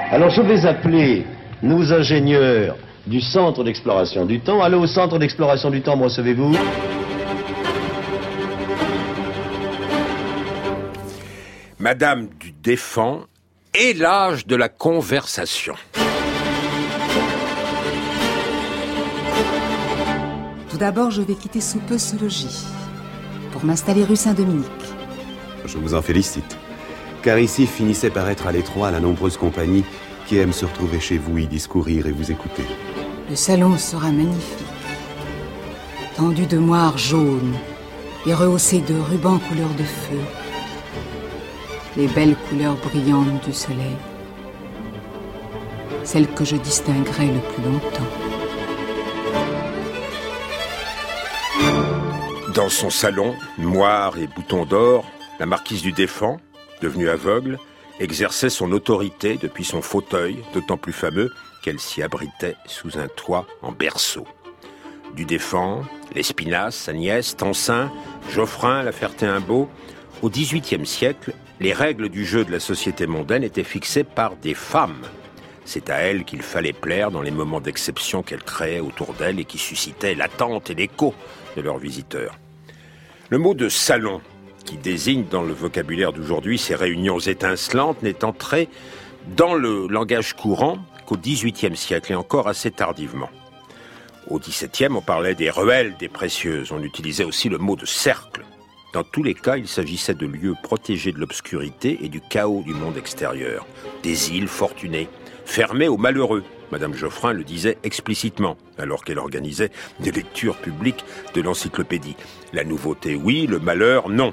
Alors je vais appeler nos ingénieurs du Centre d'Exploration du Temps. Allô, au Centre d'Exploration du Temps, me recevez-vous? Madame du Défend et l'âge de la conversation. Tout d'abord, je vais quitter sous peu ce logis pour m'installer rue Saint-Dominique. Je vous en félicite, car ici finissait par être à l'étroit la nombreuse compagnie qui aime se retrouver chez vous, y discourir et vous écouter. Le salon sera magnifique, tendu de moire jaune et rehaussé de rubans couleur de feu. Les belles couleurs brillantes du soleil, celles que je distinguerai le plus longtemps. Dans son salon, moire et boutons d'or, la marquise du Défend, devenue aveugle, exerçait son autorité depuis son fauteuil, d'autant plus fameux qu'elle s'y abritait sous un toit en berceau. Du Défend, Lespinasse, Agnès, Tencin, Geoffrin, La Ferté-Imbaud, au XVIIIe siècle, les règles du jeu de la société mondaine étaient fixées par des femmes. C'est à elles qu'il fallait plaire dans les moments d'exception qu'elles créaient autour d'elles et qui suscitaient l'attente et l'écho de leurs visiteurs. Le mot de salon, qui désigne dans le vocabulaire d'aujourd'hui ces réunions étincelantes, n'est entré dans le langage courant qu'au XVIIIe siècle et encore assez tardivement. Au XVIIe, on parlait des ruelles des précieuses, on utilisait aussi le mot de cercle. Dans tous les cas, il s'agissait de lieux protégés de l'obscurité et du chaos du monde extérieur, des îles fortunées, fermées aux malheureux. Madame Geoffrin le disait explicitement, alors qu'elle organisait des lectures publiques de l'encyclopédie. La nouveauté, oui, le malheur, non.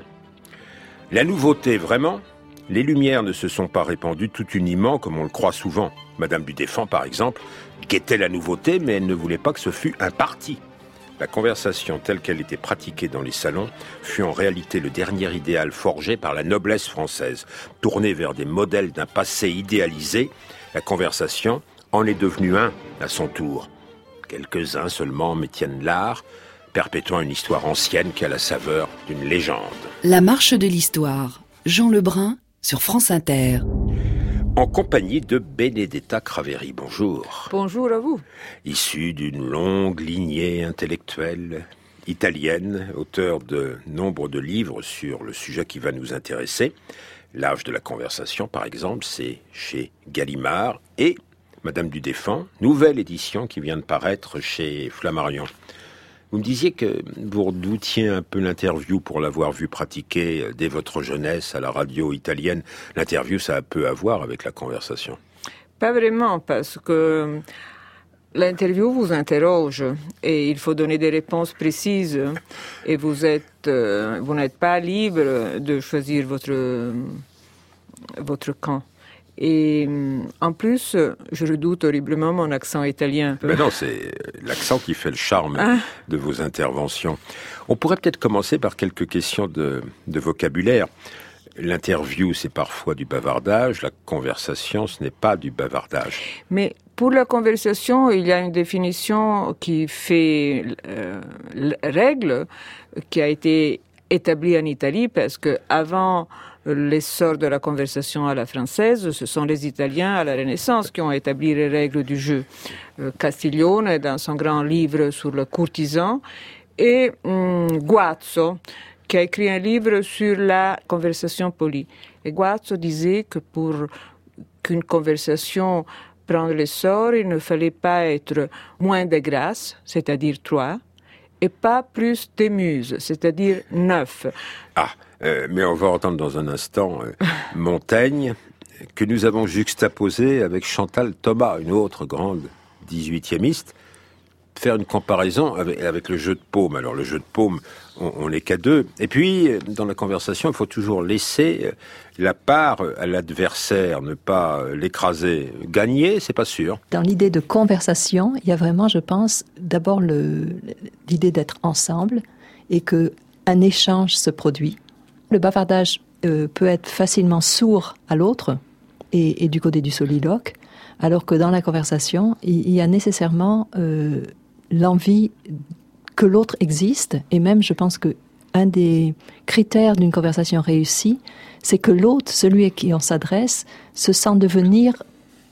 La nouveauté, vraiment, les lumières ne se sont pas répandues tout uniment comme on le croit souvent. Madame du Défend, par exemple, guettait la nouveauté, mais elle ne voulait pas que ce fût un parti. La conversation telle qu'elle était pratiquée dans les salons fut en réalité le dernier idéal forgé par la noblesse française. Tournée vers des modèles d'un passé idéalisé, la conversation en est devenue un à son tour. Quelques-uns seulement maintiennent l'art, perpétuant une histoire ancienne qui a la saveur d'une légende. La marche de l'histoire, Jean Lebrun sur France Inter. En compagnie de Benedetta Craveri. Bonjour. Bonjour à vous. Issue d'une longue lignée intellectuelle italienne, auteur de nombre de livres sur le sujet qui va nous intéresser. L'âge de la conversation, par exemple, c'est chez Gallimard. Et Madame du Défend, nouvelle édition qui vient de paraître chez Flammarion. Vous me disiez que vous redoutiez un peu l'interview pour l'avoir vu pratiquer dès votre jeunesse à la radio italienne. L'interview, ça a peu à voir avec la conversation. Pas vraiment, parce que l'interview vous interroge et il faut donner des réponses précises. Et vous n'êtes pas libre de choisir votre camp. Et en plus, je redoute horriblement mon accent italien. Mais non, c'est l'accent qui fait le charme de vos interventions. On pourrait peut-être commencer par quelques questions de vocabulaire. L'interview, c'est parfois du bavardage. La conversation, ce n'est pas du bavardage. Mais pour la conversation, il y a une définition qui fait règle, qui a été établie en Italie, parce que avant l'essor de la conversation à la française, ce sont les Italiens à la Renaissance qui ont établi les règles du jeu. Castiglione, dans son grand livre sur le courtisan, et Guazzo, qui a écrit un livre sur la conversation polie. Et Guazzo disait que pour qu'une conversation prenne l'essor, il ne fallait pas être moins de grâce, c'est-à-dire 3, et pas plus des muses, c'est-à-dire 9. Mais on va entendre dans un instant Montaigne, que nous avons juxtaposé avec Chantal Thomas, une autre grande 18e, faire une comparaison avec le jeu de paume. Alors le jeu de paume, on n'est qu'à deux. Et puis, dans la conversation, il faut toujours laisser la part à l'adversaire, ne pas l'écraser. Gagner, c'est pas sûr. Dans l'idée de conversation, il y a vraiment, je pense, d'abord l'idée d'être ensemble et qu'un échange se produit. Le bavardage peut être facilement sourd à l'autre et du côté du soliloque, alors que dans la conversation, il y a nécessairement l'envie que l'autre existe, et même je pense que un des critères d'une conversation réussie, c'est que l'autre, celui à qui on s'adresse, se sent devenir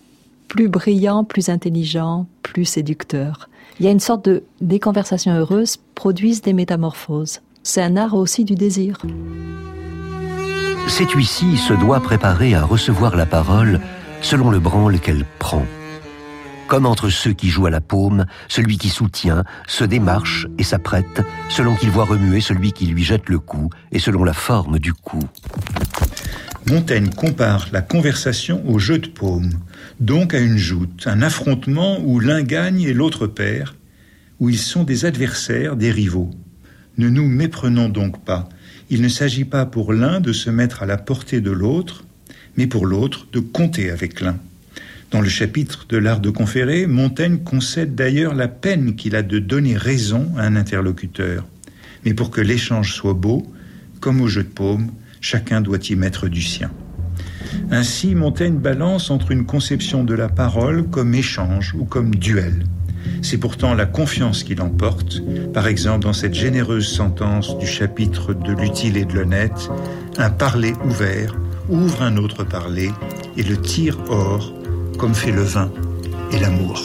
plus brillant, plus intelligent, plus séducteur. Il y a une sorte de... Des conversations heureuses produisent des métamorphoses. C'est un art aussi du désir. Cette huissier se doit préparer à recevoir la parole selon le branle qu'elle prend. Comme entre ceux qui jouent à la paume, celui qui soutient, se démarche et s'apprête, selon qu'il voit remuer celui qui lui jette le coup, et selon la forme du coup. Montaigne compare la conversation au jeu de paume, donc à une joute, un affrontement où l'un gagne et l'autre perd, où ils sont des adversaires, des rivaux. Ne nous méprenons donc pas. Il ne s'agit pas pour l'un de se mettre à la portée de l'autre, mais pour l'autre de compter avec l'un. Dans le chapitre de l'art de conférer, Montaigne concède d'ailleurs la peine qu'il a de donner raison à un interlocuteur. Mais pour que l'échange soit beau, comme au jeu de paume, chacun doit y mettre du sien. Ainsi, Montaigne balance entre une conception de la parole comme échange ou comme duel. C'est pourtant la confiance qui l'emporte, par exemple dans cette généreuse sentence du chapitre de l'utile et de l'honnête, un parler ouvert ouvre un autre parler et le tire hors, comme fait le vin et l'amour.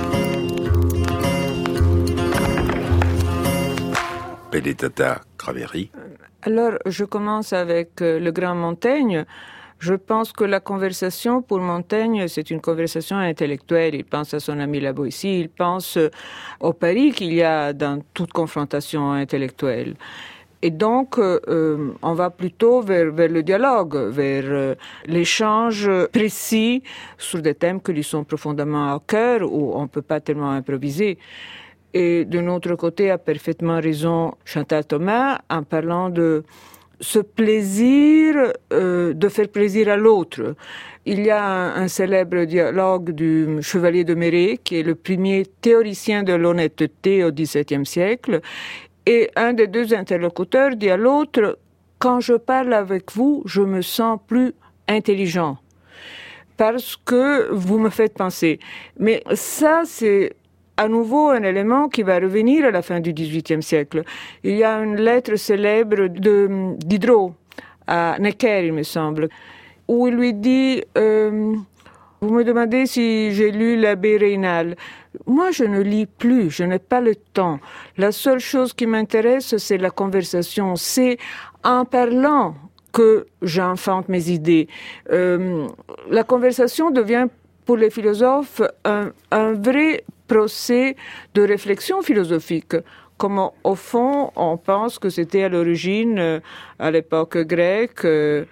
Pelletata Craveri. Alors, je commence avec le grand Montaigne. Je pense que la conversation pour Montaigne, c'est une conversation intellectuelle. Il pense à son ami La Boétie, il pense au péril qu'il y a dans toute confrontation intellectuelle. Et donc, on va plutôt vers le dialogue, vers l'échange précis sur des thèmes qui lui sont profondément au cœur, où on ne peut pas tellement improviser. Et de notre côté, a parfaitement raison Chantal Thomas en parlant de ce plaisir de faire plaisir à l'autre. Il y a un célèbre dialogue du Chevalier de Méret, qui est le premier théoricien de l'honnêteté au XVIIe siècle. Et un des deux interlocuteurs dit à l'autre, « Quand je parle avec vous, je me sens plus intelligent, parce que vous me faites penser. » Mais ça, c'est à nouveau un élément qui va revenir à la fin du XVIIIe siècle. Il y a une lettre célèbre de Diderot à Necker, il me semble, où il lui dit vous me demandez si j'ai lu l'abbé Raynal. Moi, je ne lis plus, je n'ai pas le temps. La seule chose qui m'intéresse, c'est la conversation. C'est en parlant que j'enfante mes idées. La conversation devient, pour les philosophes, un vrai procès de réflexion philosophique. Comme au fond, on pense que c'était à l'origine, à l'époque grecque,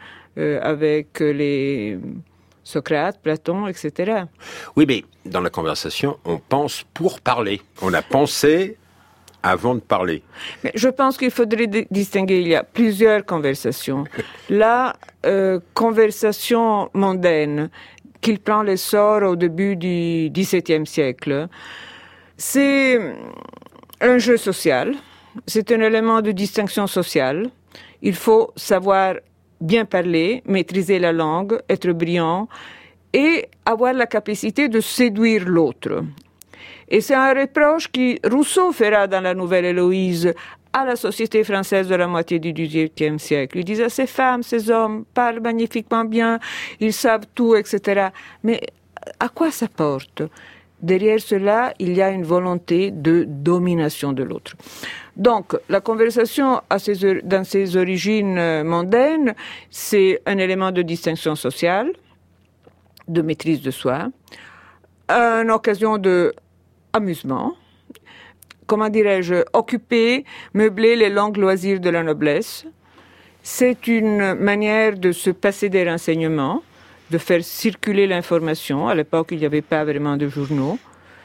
avec les Socrate, Platon, etc. Oui, mais dans la conversation, on pense pour parler. On a pensé avant de parler. Mais je pense qu'il faudrait distinguer. Il y a plusieurs conversations. La conversation mondaine, qu'il prend l'essor au début du XVIIe siècle, c'est un jeu social. C'est un élément de distinction sociale. Il faut savoir bien parler, maîtriser la langue, être brillant et avoir la capacité de séduire l'autre. Et c'est un reproche que Rousseau fera dans la Nouvelle Héloïse à la société française de la moitié du XVIIIe siècle. Il disait, ces femmes, ces hommes parlent magnifiquement bien, ils savent tout, etc. Mais à quoi ça porte ? Derrière cela, il y a une volonté de domination de l'autre. Donc, la conversation dans ses origines mondaines, c'est un élément de distinction sociale, de maîtrise de soi, une occasion d'amusement, comment dirais-je, occuper, meubler les longs loisirs de la noblesse. C'est une manière de se passer des renseignements, de faire circuler l'information. À l'époque, il n'y avait pas vraiment de journaux.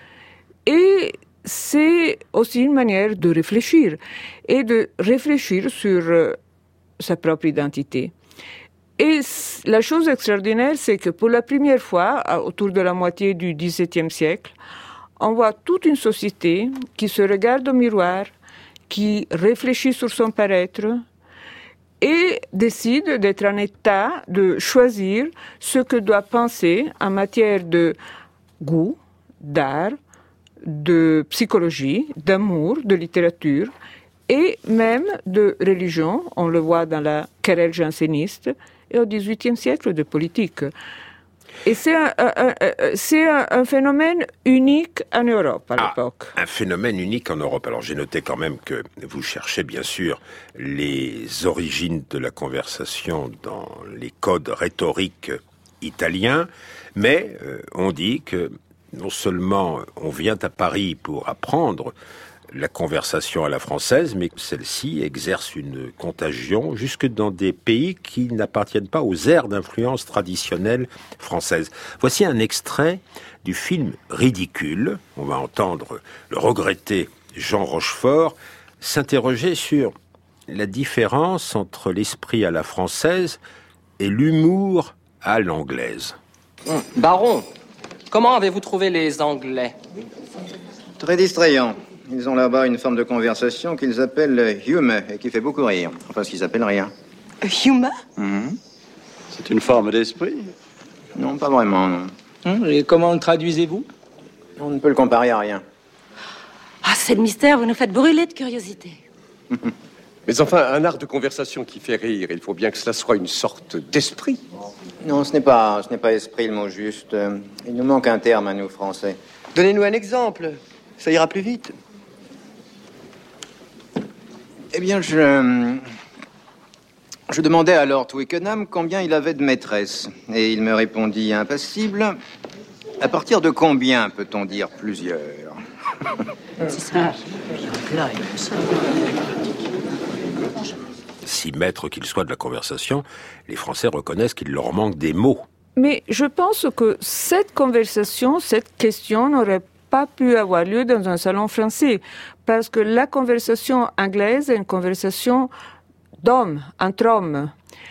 Et c'est aussi une manière de réfléchir, et de réfléchir sur sa propre identité. Et la chose extraordinaire, c'est que pour la première fois, autour de la moitié du XVIIe siècle, on voit toute une société qui se regarde au miroir, qui réfléchit sur son paraître, et décide d'être en état de choisir ce que doit penser en matière de goût, d'art, de psychologie, d'amour, de littérature et même de religion. On le voit dans la querelle janséniste et au XVIIIe siècle de politique. Et c'est un phénomène unique en Europe à l'époque. Un phénomène unique en Europe. Alors j'ai noté quand même que vous cherchez bien sûr les origines de la conversation dans les codes rhétoriques italiens, mais on dit que non seulement on vient à Paris pour apprendre la conversation à la française, mais celle-ci exerce une contagion jusque dans des pays qui n'appartiennent pas aux aires d'influence traditionnelles françaises. Voici un extrait du film Ridicule. On va entendre le regretté Jean Rochefort s'interroger sur la différence entre l'esprit à la française et l'humour à l'anglaise. Baron, comment avez-vous trouvé les Anglais? Très distrayants. Ils ont là-bas une forme de conversation qu'ils appellent humour et qui fait beaucoup rire. Enfin, ce qu'ils appellent rire. Humour? C'est une forme d'esprit? Non, pas vraiment, non. Et comment le traduisez-vous? On ne peut le comparer à rien. Ah, c'est le mystère, vous nous faites brûler de curiosité. Mais enfin, un art de conversation qui fait rire, il faut bien que cela soit une sorte d'esprit. Non, ce n'est pas esprit le mot juste. Il nous manque un terme à nous, Français. Donnez-nous un exemple, ça ira plus vite. Eh bien, je demandais à Lord Twickenham combien il avait de maîtresses. Et il me répondit impassible. À partir de combien peut-on dire plusieurs? C'est ça. Si maîtres qu'ils soient de la conversation, les Français reconnaissent qu'il leur manque des mots. Mais je pense que cette conversation, cette question n'aurait pas pu avoir lieu dans un salon français, parce que la conversation anglaise est une conversation d'hommes, entre hommes.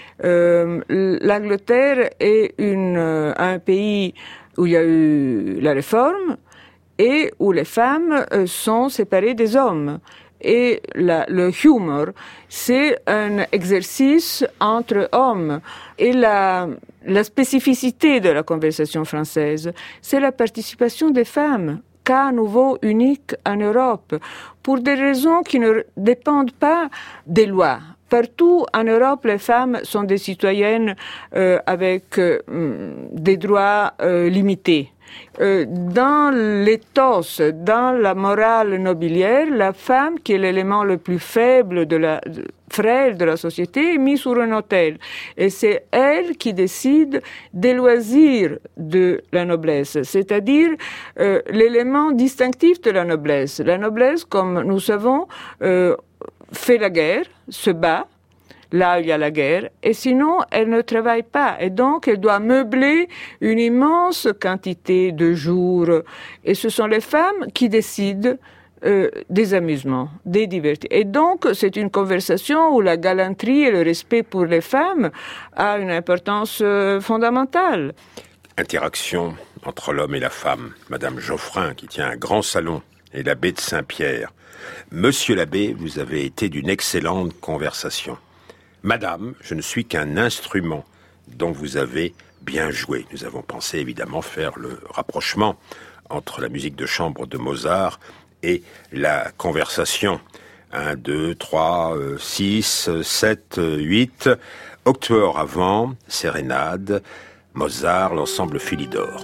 L'Angleterre est un pays où il y a eu la réforme et où les femmes sont séparées des hommes. Et le humour, c'est un exercice entre hommes. Et la spécificité de la conversation française, c'est la participation des femmes, cas nouveau unique en Europe, pour des raisons qui ne dépendent pas des lois. Partout en Europe, les femmes sont des citoyennes avec des droits limités. Dans l'éthos, dans la morale nobiliaire, la femme, qui est l'élément le plus faible frêle de la société, est mise sur un autel. Et c'est elle qui décide des loisirs de la noblesse, c'est-à-dire l'élément distinctif de la noblesse. La noblesse, comme nous savons, fait la guerre, se bat, là où il y a la guerre, et sinon, elle ne travaille pas. Et donc, elle doit meubler une immense quantité de jours. Et ce sont les femmes qui décident des amusements, des divertissements. Et donc, c'est une conversation où la galanterie et le respect pour les femmes a une importance fondamentale. Interaction entre l'homme et la femme. Madame Geoffrin, qui tient un grand salon, et l'abbé de Saint-Pierre. Monsieur l'abbé, vous avez été d'une excellente conversation. Madame, je ne suis qu'un instrument dont vous avez bien joué. Nous avons pensé évidemment faire le rapprochement entre la musique de chambre de Mozart et la conversation. 1, 2, 3, 6, 7, 8, octuor avant, sérénade, Mozart, l'ensemble Philidor.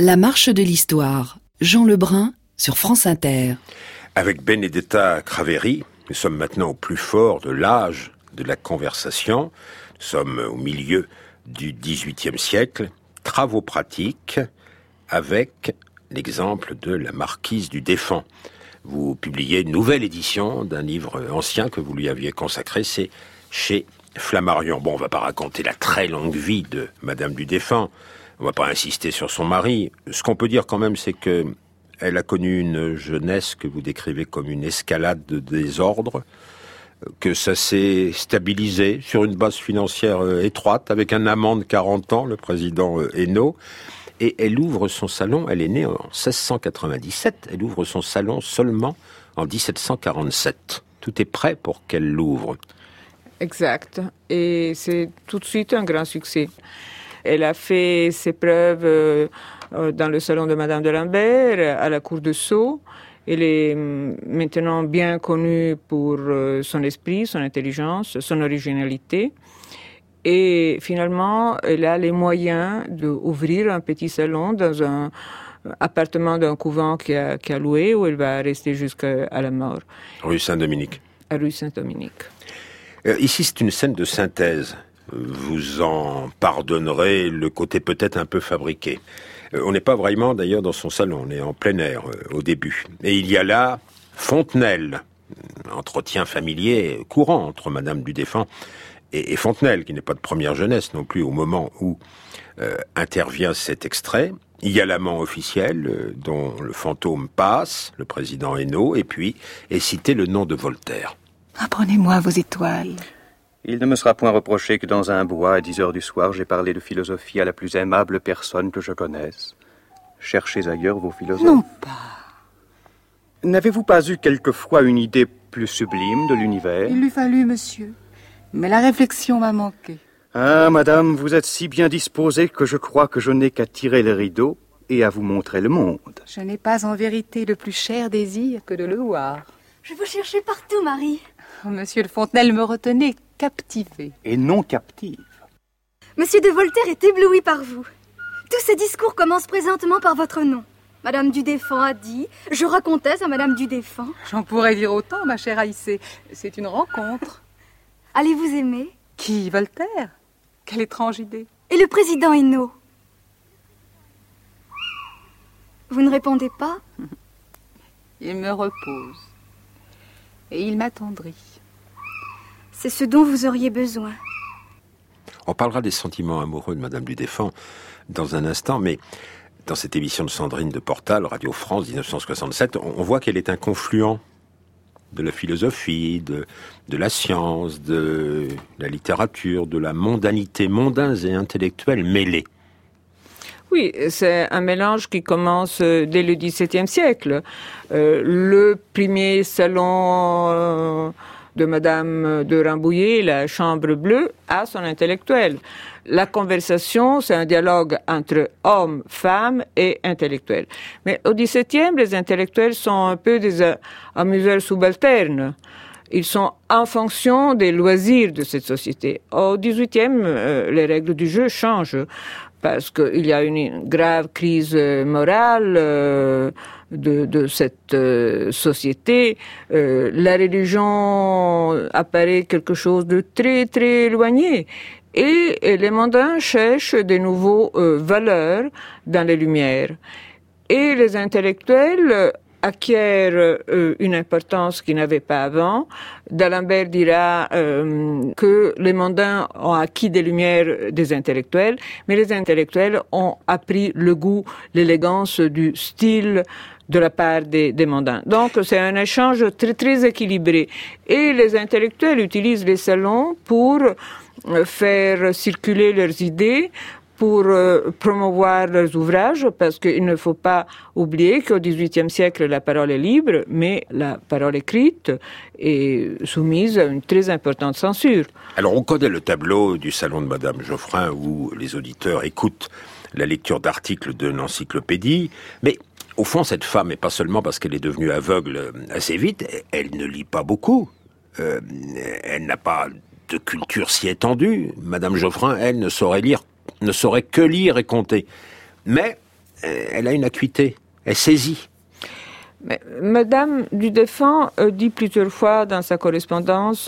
La marche de l'histoire. Jean Lebrun sur France Inter. Avec Benedetta Craveri, nous sommes maintenant au plus fort de l'âge de la conversation. Nous sommes au milieu du XVIIIe siècle. Travaux pratiques avec l'exemple de la marquise du Défend. Vous publiez une nouvelle édition d'un livre ancien que vous lui aviez consacré, c'est chez Flammarion. Bon, on va pas raconter la très longue vie de Madame du Défend. On va pas insister sur son mari. Ce qu'on peut dire quand même, c'est que elle a connu une jeunesse que vous décrivez comme une escalade de désordre, que ça s'est stabilisé sur une base financière étroite, avec un amant de 40 ans, le président Hénault. Et elle ouvre son salon, elle est née en 1697, elle ouvre son salon seulement en 1747. Tout est prêt pour qu'elle l'ouvre. Exact. Et c'est tout de suite un grand succès. Elle a fait ses preuves dans le salon de Madame de Lambert, à la cour de Sceaux. Elle est maintenant bien connue pour son esprit, son intelligence, son originalité. Et finalement, elle a les moyens d'ouvrir un petit salon dans un appartement d'un couvent qui a loué, où elle va rester jusqu'à la mort. Rue Saint-Dominique. À rue Saint-Dominique. Ici, c'est une scène de synthèse. Vous en pardonnerez le côté peut-être un peu fabriqué. On n'est pas vraiment d'ailleurs dans son salon, on est en plein air au début. Et il y a là Fontenelle, entretien familier courant entre Madame du Défend et Fontenelle, qui n'est pas de première jeunesse non plus au moment où intervient cet extrait. Il y a l'amant officiel dont le fantôme passe, le président Hénault, et puis est cité le nom de Voltaire. Apprenez-moi vos étoiles. Il ne me sera point reproché que dans un bois, à 10 heures du soir, j'ai parlé de philosophie à la plus aimable personne que je connaisse. Cherchez ailleurs vos philosophes. Non pas. N'avez-vous pas eu quelquefois une idée plus sublime de l'univers? Il lui fallut, monsieur. Mais la réflexion m'a manqué. Ah, madame, vous êtes si bien disposée que je crois que je n'ai qu'à tirer le rideau et à vous montrer le monde. Je n'ai pas en vérité le plus cher désir que de le voir. Je vous cherchais partout, Marie. Oh, monsieur de Fontenelle me retenait captivée. Et non captive. Monsieur de Voltaire est ébloui par vous. Tous ces discours commencent présentement par votre nom. Madame du Défend a dit, je racontais à Madame du Défend. J'en pourrais dire autant, ma chère Haïssé. C'est une rencontre. Allez-vous aimer? Qui, Voltaire? Quelle étrange idée. Et le président Hénault? Vous ne répondez pas? Il me repose. Et il m'attendrit. C'est ce dont vous auriez besoin. On parlera des sentiments amoureux de Madame du Défend dans un instant, mais dans cette émission de Sandrine de Portal, Radio France 1967, on voit qu'elle est un confluent de la philosophie, de la science, de la littérature, de la mondanité, mondains et intellectuels mêlés. Oui, c'est un mélange qui commence dès le XVIIe siècle. Le premier salon de Madame de Rambouillet, la Chambre bleue, a son intellectuel. La conversation, c'est un dialogue entre hommes, femmes et intellectuels. Mais au XVIIe, les intellectuels sont un peu des amuseurs subalternes. Ils sont en fonction des loisirs de cette société. Au XVIIIe, les règles du jeu changent parce qu'il y a une grave crise morale de cette société. La religion apparaît quelque chose de très, très éloigné. Et les mondains cherchent de nouveaux valeurs dans les Lumières. Et les intellectuels acquièrent une importance qu'ils n'avaient pas avant. D'Alembert dira que les mondains ont acquis des lumières des intellectuels, mais les intellectuels ont appris le goût, l'élégance du style de la part des mondains. Donc c'est un échange très, très équilibré. Et les intellectuels utilisent les salons pour faire circuler leurs idées, pour promouvoir leurs ouvrages, parce qu'il ne faut pas oublier qu'au XVIIIe siècle, la parole est libre, mais la parole écrite est soumise à une très importante censure. Alors, on connaît le tableau du salon de Madame Geoffrin, où les auditeurs écoutent la lecture d'articles d'une encyclopédie, mais au fond, cette femme, et pas seulement parce qu'elle est devenue aveugle assez vite, elle ne lit pas beaucoup. Elle n'a pas de culture si étendue. Madame Geoffrin, elle, ne saurait que lire et compter. Mais elle a une acuité, elle saisit. Mais Madame du Deffand dit plusieurs fois dans sa correspondance,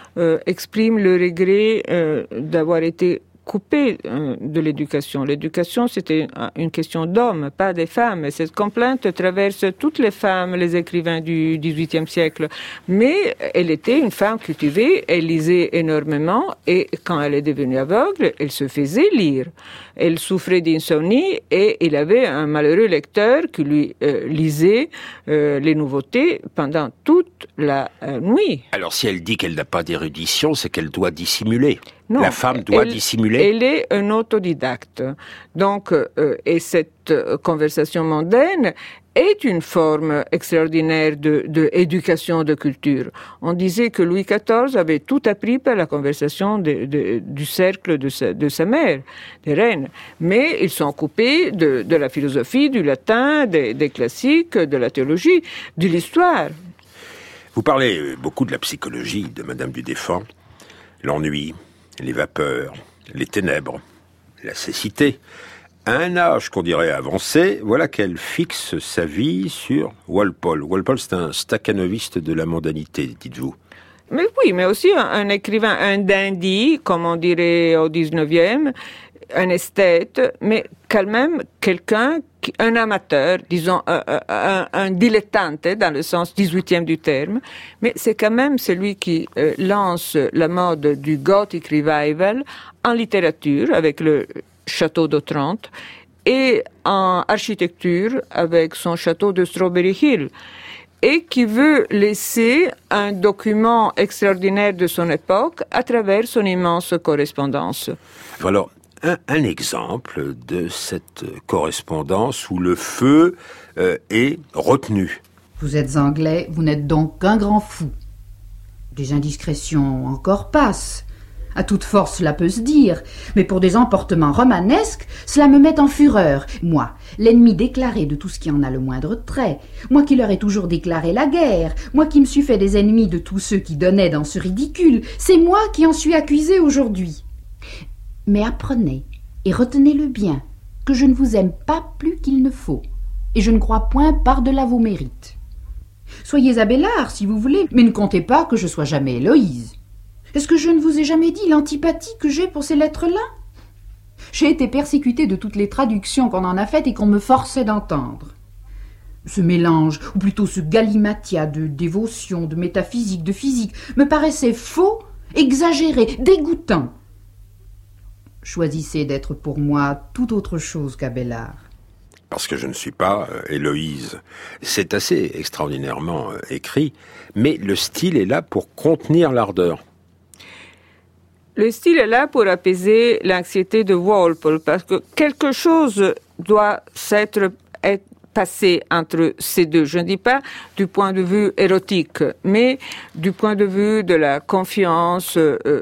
exprime le regret d'avoir été coupée de l'éducation. L'éducation, c'était une question d'hommes, pas des femmes. Et cette complainte traverse toutes les femmes, les écrivains du XVIIIe siècle. Mais elle était une femme cultivée, elle lisait énormément, et quand elle est devenue aveugle, elle se faisait lire. Elle souffrait d'insomnie et il avait un malheureux lecteur qui lui lisait les nouveautés pendant toute la nuit. Alors si elle dit qu'elle n'a pas d'érudition, c'est qu'elle doit dissimuler. Non, la femme doit dissimuler. Elle est un autodidacte. Donc, et cette conversation mondaine est une forme extraordinaire de éducation, de culture. On disait que Louis XIV avait tout appris par la conversation du cercle de sa mère, des reines. Mais ils sont coupés de la philosophie, du latin, des classiques, de la théologie, de l'histoire. Vous parlez beaucoup de la psychologie de Madame du Deffand, l'ennui, les vapeurs, les ténèbres, la cécité. À un âge qu'on dirait avancé, voilà qu'elle fixe sa vie sur Walpole. Walpole, c'est un stakhanoviste de la mondanité, dites-vous. Mais oui, mais aussi un écrivain, un dandy, comme on dirait au 19e, un esthète, mais quand même quelqu'un, un amateur, disons un dilettante dans le sens 18e du terme, mais c'est quand même celui qui lance la mode du Gothic Revival en littérature avec le château d'Otrante et en architecture avec son château de Strawberry Hill, et qui veut laisser un document extraordinaire de son époque à travers son immense correspondance. Alors, un exemple de cette correspondance où le feu est retenu. Vous êtes anglais, vous n'êtes donc qu'un grand fou. Des indiscrétions encore passent. À toute force, cela peut se dire, mais pour des emportements romanesques, cela me met en fureur. Moi, l'ennemi déclaré de tout ce qui en a le moindre trait, moi qui leur ai toujours déclaré la guerre, moi qui me suis fait des ennemis de tous ceux qui donnaient dans ce ridicule, c'est moi qui en suis accusé aujourd'hui. Mais apprenez, et retenez-le bien, que je ne vous aime pas plus qu'il ne faut, et je ne crois point par-delà vos mérites. Soyez Abélard, si vous voulez, mais ne comptez pas que je sois jamais Héloïse. Est-ce que je ne vous ai jamais dit l'antipathie que j'ai pour ces lettres-là? J'ai été persécutée de toutes les traductions qu'on en a faites et qu'on me forçait d'entendre. Ce mélange, ou plutôt ce galimatia de dévotion, de métaphysique, de physique, me paraissait faux, exagéré, dégoûtant. Choisissez d'être pour moi tout autre chose qu'Abélard. Parce que je ne suis pas Héloïse. C'est assez extraordinairement écrit, mais le style est là pour contenir l'ardeur. Le style est là pour apaiser l'anxiété de Walpole, parce que quelque chose doit être passé entre ces deux. Je ne dis pas du point de vue érotique, mais du point de vue de la confiance,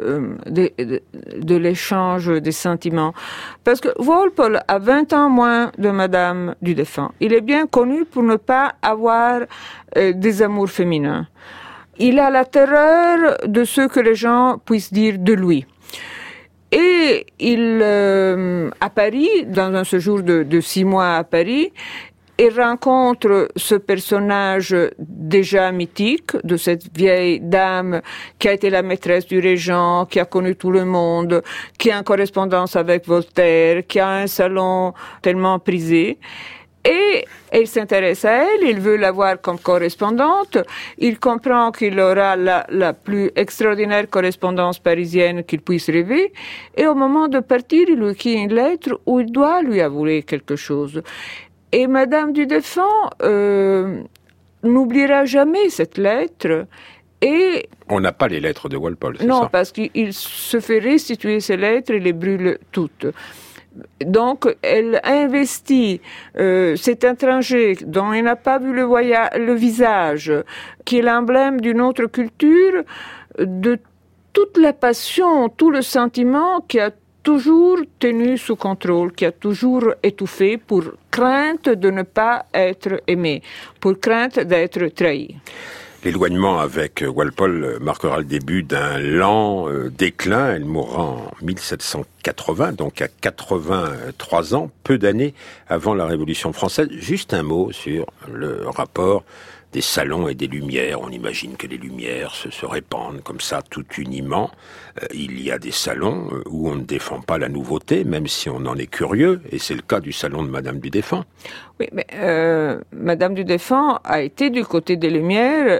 de l'échange des sentiments. Parce que Walpole a 20 ans moins de Madame du Deffand. Il est bien connu pour ne pas avoir des amours féminins. Il a la terreur de ce que les gens puissent dire de lui. Et il, à Paris, dans un séjour de 6 mois à Paris, il rencontre ce personnage déjà mythique de cette vieille dame qui a été la maîtresse du régent, qui a connu tout le monde, qui est en correspondance avec Voltaire, qui a un salon tellement prisé. Et il s'intéresse à elle, il veut la voir comme correspondante, il comprend qu'il aura la plus extraordinaire correspondance parisienne qu'il puisse rêver, et au moment de partir, il lui écrit une lettre où il doit lui avouer quelque chose. Et Madame du Deffand n'oubliera jamais cette lettre. Et on n'a pas les lettres de Walpole, c'est ça? Non, parce qu'il se fait restituer ces lettres et les brûle toutes. Donc, elle investit cet étranger dont elle n'a pas vu le visage, qui est l'emblème d'une autre culture, de toute la passion, tout le sentiment qui a toujours tenu sous contrôle, qui a toujours étouffé pour crainte de ne pas être aimé, pour crainte d'être trahi. L'éloignement avec Walpole marquera le début d'un lent déclin. Elle mourra en 1780, donc à 83 ans, peu d'années avant la Révolution française. Juste un mot sur le rapport des salons et des lumières. On imagine que les lumières se répandent comme ça tout uniment. Il y a des salons où on ne défend pas la nouveauté, même si on en est curieux, et c'est le cas du salon de Madame du Deffand. Oui, mais Madame du Deffand a été du côté des lumières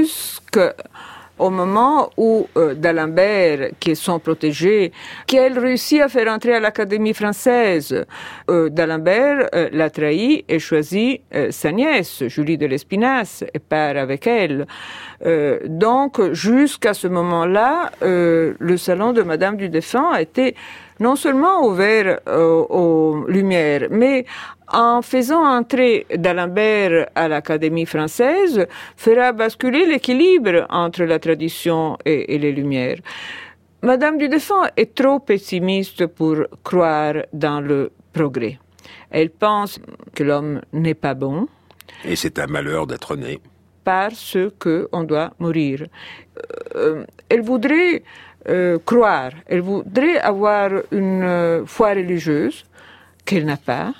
jusqu'au moment où d'Alembert, qui est son protégé, qu'elle réussit à faire entrer à l'Académie française, d'Alembert l'a trahi et choisit sa nièce, Julie de Lespinasse, et part avec elle. Donc, jusqu'à ce moment-là, le salon de Madame du Deffand a été non seulement ouvert aux lumières, mais en faisant entrer d'Alembert à l'Académie française, fera basculer l'équilibre entre la tradition et les lumières. Madame du Deffand est trop pessimiste pour croire dans le progrès. Elle pense que l'homme n'est pas bon. Et c'est un malheur d'être né. Parce qu'on doit mourir. Elle voudrait croire, elle voudrait avoir une foi religieuse qu'elle n'a pas.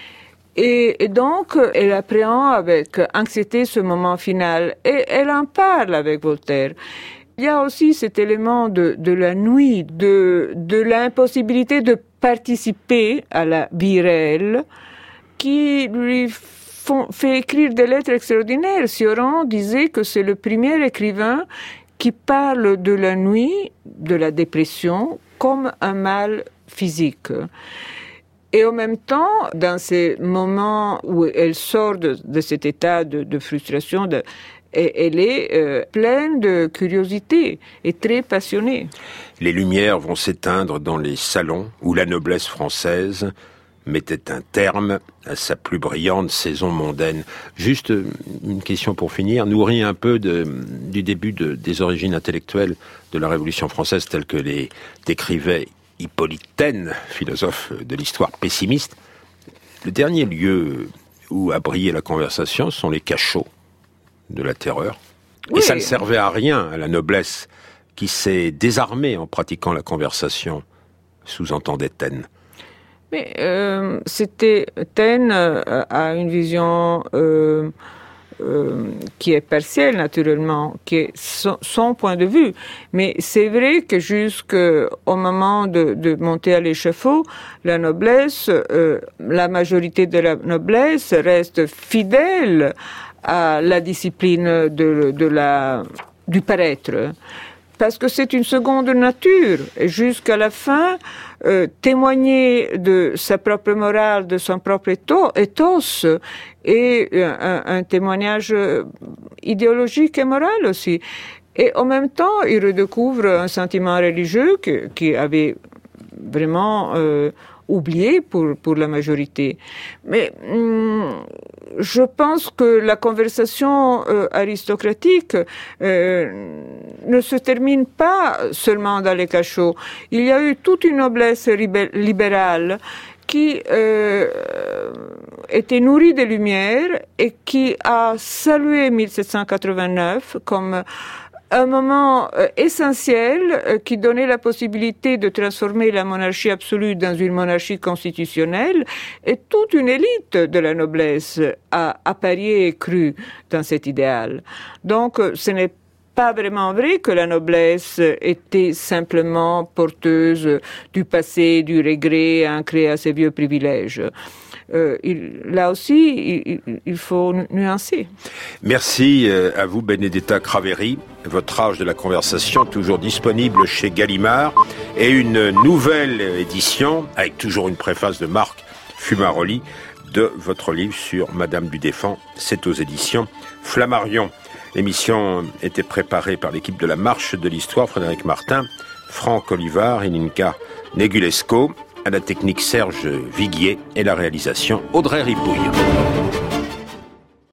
Et donc, elle appréhende avec anxiété ce moment final. Et elle en parle avec Voltaire. Il y a aussi cet élément de la nuit, de l'impossibilité de participer à la vie réelle, qui lui fait écrire des lettres extraordinaires. Sioran disait que c'est le premier écrivain qui parle de la nuit, de la dépression, comme un mal physique. Et en même temps, dans ces moments où elle sort de cet état de frustration, elle est pleine de curiosité et très passionnée. Les lumières vont s'éteindre dans les salons où la noblesse française mettait un terme à sa plus brillante saison mondaine. Juste une question pour finir, nourrie un peu du début des origines intellectuelles de la Révolution française telles que les décrivait Hippolyte Taine, philosophe de l'histoire pessimiste. Le dernier lieu où a brillé la conversation sont les cachots de la terreur. Oui. Et ça ne servait à rien à la noblesse qui s'est désarmée en pratiquant la conversation, sous-entendait Taine. Mais Taine a une vision qui est partielle, naturellement, qui est son point de vue. Mais c'est vrai que jusqu'au moment de monter à l'échafaud, la noblesse, la majorité de la noblesse reste fidèle à la discipline du paraître. Parce que c'est une seconde nature. Et jusqu'à la fin, témoigner de sa propre morale, de son propre ethos, et un témoignage idéologique et moral aussi. Et en même temps, il redécouvre un sentiment religieux qui avait vraiment oublié pour la majorité. Mais je pense que la conversation aristocratique ne se termine pas seulement dans les cachots. Il y a eu toute une noblesse libérale qui était nourrie des Lumières et qui a salué 1789 comme un moment essentiel qui donnait la possibilité de transformer la monarchie absolue dans une monarchie constitutionnelle, et toute une élite de la noblesse a parié et cru dans cet idéal. Donc ce n'est pas vraiment vrai que la noblesse était simplement porteuse du passé, du regret ancré à ses vieux privilèges. Là aussi, il faut nuancer. Merci à vous, Benedetta Craveri. Votre âge de la conversation, toujours disponible chez Gallimard, et une nouvelle édition, avec toujours une préface de Marc Fumaroli, de votre livre sur Madame du Deffand. C'est aux éditions Flammarion. L'émission était préparée par l'équipe de la Marche de l'Histoire, Frédéric Martin, Franck Olivard et Ninka Negulesco. À la technique Serge Viguier et la réalisation Audrey Ripouille.